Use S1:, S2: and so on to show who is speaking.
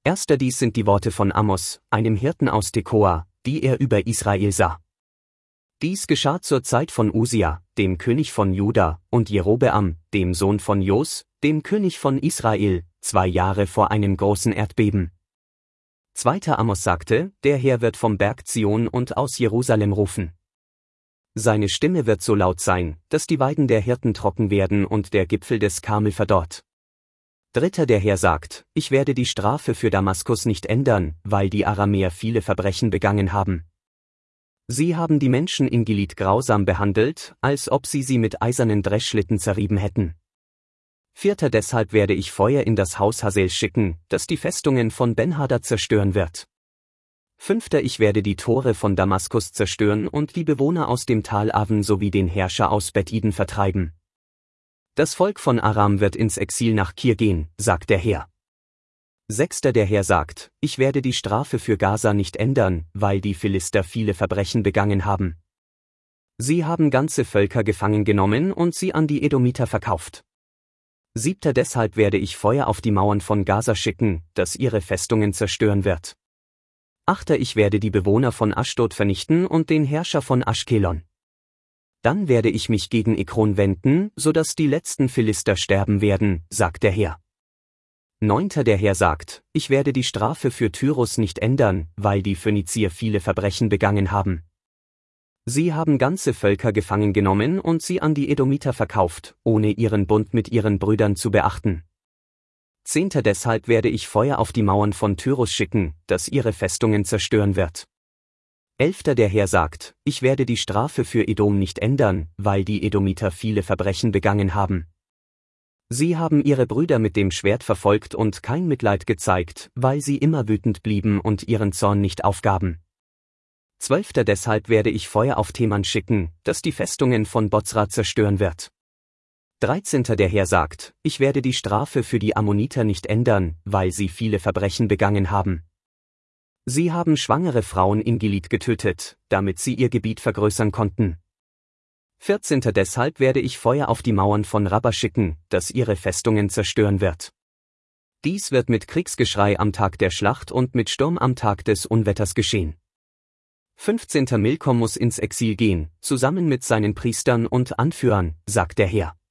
S1: Dies sind die Worte von Amos, einem Hirten aus Tekoa, die er über Israel sah. Dies geschah zur Zeit von Usia, dem König von Juda, und Jerobeam, dem Sohn von Jos, dem König von Israel, 2 Jahre vor einem großen Erdbeben. 2. Amos sagte, der Herr wird vom Berg Zion und aus Jerusalem rufen. Seine Stimme wird so laut sein, dass die Weiden der Hirten trocken werden und der Gipfel des Karmel verdorrt. 3. Der Herr sagt, ich werde die Strafe für Damaskus nicht ändern, weil die Aramäer viele Verbrechen begangen haben. Sie haben die Menschen in Gilead grausam behandelt, als ob sie mit eisernen Dreschschlitten zerrieben hätten. 4. Deshalb werde ich Feuer in das Haus Hasels schicken, das die Festungen von Ben-Hadad zerstören wird. 5. Ich werde die Tore von Damaskus zerstören und die Bewohner aus dem Tal Aven sowie den Herrscher aus Bet-Iden vertreiben. Das Volk von Aram wird ins Exil nach Kir gehen, sagt der Herr. 6. Der Herr sagt, ich werde die Strafe für Gaza nicht ändern, weil die Philister viele Verbrechen begangen haben. Sie haben ganze Völker gefangen genommen und sie an die Edomiter verkauft. 7. Deshalb werde ich Feuer auf die Mauern von Gaza schicken, das ihre Festungen zerstören wird. 8. Ich werde die Bewohner von Aschdod vernichten und den Herrscher von Aschkelon. Dann werde ich mich gegen Ekron wenden, sodass die letzten Philister sterben werden, sagt der Herr. 9. Der Herr sagt, ich werde die Strafe für Tyrus nicht ändern, weil die Phönizier viele Verbrechen begangen haben. Sie haben ganze Völker gefangen genommen und sie an die Edomiter verkauft, ohne ihren Bund mit ihren Brüdern zu beachten. 10. Deshalb werde ich Feuer auf die Mauern von Tyrus schicken, das ihre Festungen zerstören wird. 11. Der Herr sagt, ich werde die Strafe für Edom nicht ändern, weil die Edomiter viele Verbrechen begangen haben. Sie haben ihre Brüder mit dem Schwert verfolgt und kein Mitleid gezeigt, weil sie immer wütend blieben und ihren Zorn nicht aufgaben. 12. Deshalb werde ich Feuer auf Teman schicken, das die Festungen von Bozra zerstören wird. 13. Der Herr sagt, ich werde die Strafe für die Ammoniter nicht ändern, weil sie viele Verbrechen begangen haben. Sie haben schwangere Frauen in Gilead getötet, damit sie ihr Gebiet vergrößern konnten. 14. Deshalb werde ich Feuer auf die Mauern von Rabba schicken, das ihre Festungen zerstören wird. Dies wird mit Kriegsgeschrei am Tag der Schlacht und mit Sturm am Tag des Unwetters geschehen. 15. Milkom muss ins Exil gehen, zusammen mit seinen Priestern und Anführern, sagt der Herr.